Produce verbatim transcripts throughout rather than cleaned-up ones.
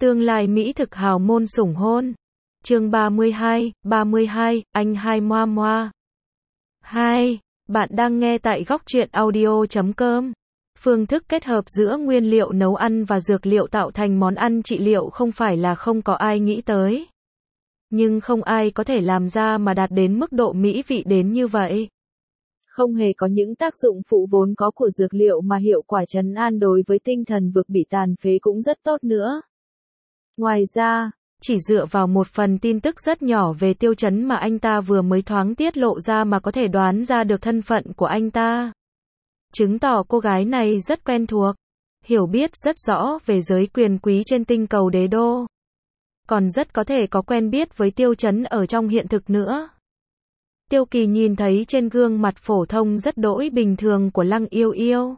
Tương lai mỹ thực hào môn sủng hôn. Chương ba mươi hai, ba mươi hai, anh hai moa moa. hai. Bạn đang nghe tại góc truyện audio chấm com. Phương thức kết hợp giữa nguyên liệu nấu ăn và dược liệu tạo thành món ăn trị liệu không phải là không có ai nghĩ tới. Nhưng không ai có thể làm ra mà đạt đến mức độ mỹ vị đến như vậy. Không hề có những tác dụng phụ vốn có của dược liệu mà hiệu quả trấn an đối với tinh thần vực bị tàn phế cũng rất tốt nữa. Ngoài ra, chỉ dựa vào một phần tin tức rất nhỏ về Tiêu Chấn mà anh ta vừa mới thoáng tiết lộ ra mà có thể đoán ra được thân phận của anh ta. Chứng tỏ cô gái này rất quen thuộc, hiểu biết rất rõ về giới quyền quý trên tinh cầu đế đô. Còn rất có thể có quen biết với Tiêu Chấn ở trong hiện thực nữa. Tiêu Kỳ nhìn thấy trên gương mặt phổ thông rất đỗi bình thường của Lăng Yêu Yêu,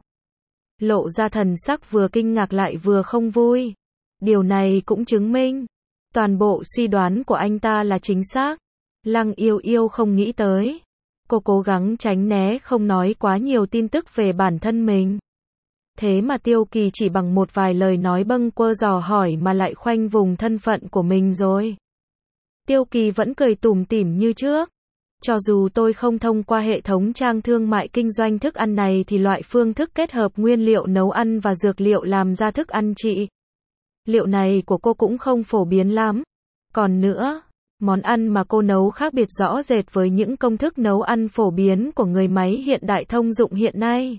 lộ ra thần sắc vừa kinh ngạc lại vừa không vui. Điều này cũng chứng minh toàn bộ suy đoán của anh ta là chính xác. Lăng Yêu Yêu không nghĩ tới. Cô cố gắng tránh né không nói quá nhiều tin tức về bản thân mình. Thế mà Tiêu Kỳ chỉ bằng một vài lời nói bâng quơ dò hỏi mà lại khoanh vùng thân phận của mình rồi. Tiêu Kỳ vẫn cười tủm tỉm như trước. Cho dù tôi không thông qua hệ thống trang thương mại kinh doanh thức ăn này thì loại phương thức kết hợp nguyên liệu nấu ăn và dược liệu làm ra thức ăn trị liệu này của cô cũng không phổ biến lắm. Còn nữa, món ăn mà cô nấu khác biệt rõ rệt với những công thức nấu ăn phổ biến của người máy hiện đại thông dụng hiện nay.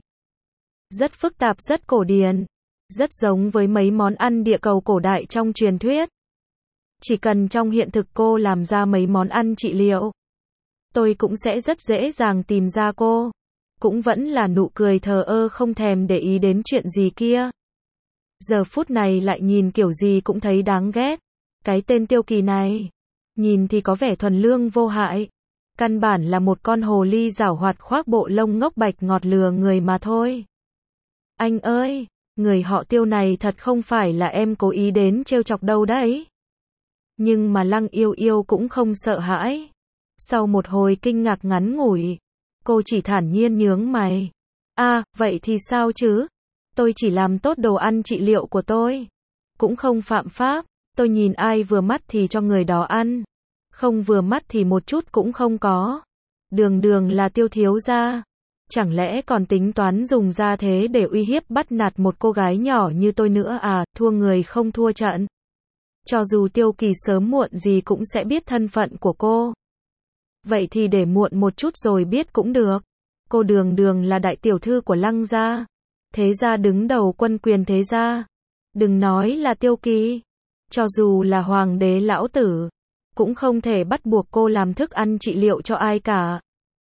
Rất phức tạp, rất cổ điển, rất giống với mấy món ăn địa cầu cổ đại trong truyền thuyết. Chỉ cần trong hiện thực cô làm ra mấy món ăn trị liệu, tôi cũng sẽ rất dễ dàng tìm ra cô. Cũng vẫn là nụ cười thờ ơ không thèm để ý đến chuyện gì kia. Giờ phút này lại nhìn kiểu gì cũng thấy đáng ghét. Cái tên Tiêu Kỳ này, nhìn thì có vẻ thuần lương vô hại. Căn bản là một con hồ ly giảo hoạt khoác bộ lông ngốc bạch ngọt lừa người mà thôi. Anh ơi, người họ Tiêu này thật không phải là em cố ý đến trêu chọc đâu đấy. Nhưng mà Lăng Yêu Yêu cũng không sợ hãi. Sau một hồi kinh ngạc ngắn ngủi, cô chỉ thản nhiên nhướng mày. À, vậy thì sao chứ? Tôi chỉ làm tốt đồ ăn trị liệu của tôi. Cũng không phạm pháp, tôi nhìn ai vừa mắt thì cho người đó ăn. Không vừa mắt thì một chút cũng không có. Đường đường là Tiêu thiếu gia. Chẳng lẽ còn tính toán dùng ra thế để uy hiếp bắt nạt một cô gái nhỏ như tôi nữa à, thua người không thua trận. Cho dù Tiêu Kỳ sớm muộn gì cũng sẽ biết thân phận của cô. Vậy thì để muộn một chút rồi biết cũng được. Cô đường đường là đại tiểu thư của Lăng gia. Thế gia đứng đầu quân quyền thế gia. Đừng nói là Tiêu Kỳ. Cho dù là hoàng đế lão tử, cũng không thể bắt buộc cô làm thức ăn trị liệu cho ai cả.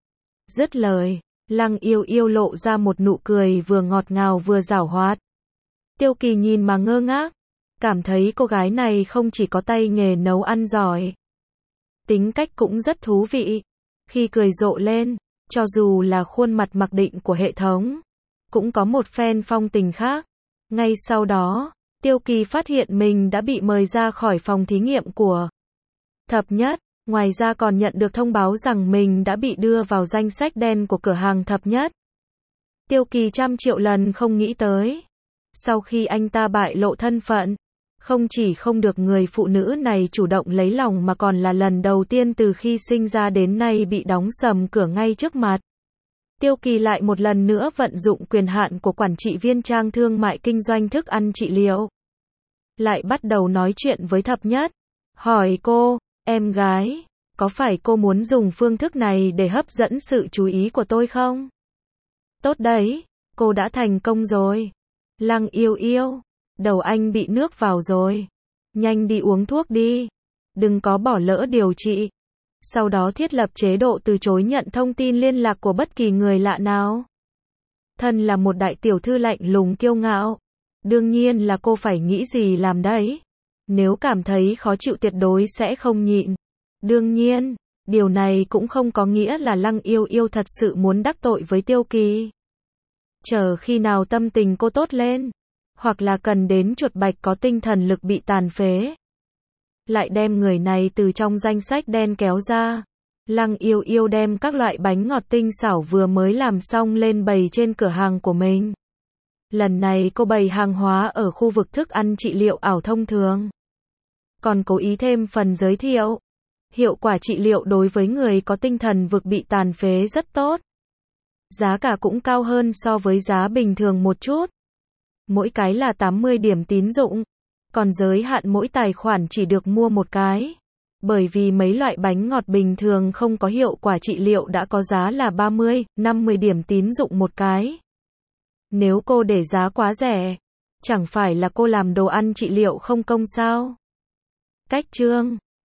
Dứt lời, Lăng Yêu Yêu lộ ra một nụ cười vừa ngọt ngào vừa giảo hoạt. Tiêu Kỳ nhìn mà ngơ ngác. Cảm thấy cô gái này không chỉ có tay nghề nấu ăn giỏi, tính cách cũng rất thú vị. Khi cười rộ lên, cho dù là khuôn mặt mặc định của hệ thống, cũng có một phen phong tình khác. Ngay sau đó, Tiêu Kỳ phát hiện mình đã bị mời ra khỏi phòng thí nghiệm của Thập Nhất. Ngoài ra còn nhận được thông báo rằng mình đã bị đưa vào danh sách đen của cửa hàng Thập Nhất. Tiêu Kỳ trăm triệu lần không nghĩ tới. Sau khi anh ta bại lộ thân phận, không chỉ không được người phụ nữ này chủ động lấy lòng mà còn là lần đầu tiên từ khi sinh ra đến nay bị đóng sầm cửa ngay trước mặt. Tiêu Kỳ lại một lần nữa vận dụng quyền hạn của quản trị viên trang thương mại kinh doanh thức ăn trị liệu. Lại bắt đầu nói chuyện với Thập Nhất. Hỏi cô, em gái, có phải cô muốn dùng phương thức này để hấp dẫn sự chú ý của tôi không? Tốt đấy, cô đã thành công rồi. Lăng Yêu Yêu, đầu anh bị nước vào rồi. Nhanh đi uống thuốc đi. Đừng có bỏ lỡ điều trị. Sau đó thiết lập chế độ từ chối nhận thông tin liên lạc của bất kỳ người lạ nào. Thân là một đại tiểu thư lạnh lùng kiêu ngạo. Đương nhiên là cô phải nghĩ gì làm đấy. Nếu cảm thấy khó chịu tuyệt đối sẽ không nhịn. Đương nhiên, điều này cũng không có nghĩa là Lăng Yêu Yêu thật sự muốn đắc tội với Tiêu Kỳ. Chờ khi nào tâm tình cô tốt lên, hoặc là cần đến chuột bạch có tinh thần lực bị tàn phế, lại đem người này từ trong danh sách đen kéo ra. Lăng Yêu Yêu đem các loại bánh ngọt tinh xảo vừa mới làm xong lên bày trên cửa hàng của mình. Lần này cô bày hàng hóa ở khu vực thức ăn trị liệu ảo thông thường. Còn cố ý thêm phần giới thiệu. Hiệu quả trị liệu đối với người có tinh thần vực bị tàn phế rất tốt. Giá cả cũng cao hơn so với giá bình thường một chút. Mỗi cái là tám mươi điểm tín dụng. Còn giới hạn mỗi tài khoản chỉ được mua một cái. Bởi vì mấy loại bánh ngọt bình thường không có hiệu quả trị liệu đã có giá là ba mươi, năm mươi điểm tín dụng một cái. Nếu cô để giá quá rẻ, chẳng phải là cô làm đồ ăn trị liệu không công sao? Cách chương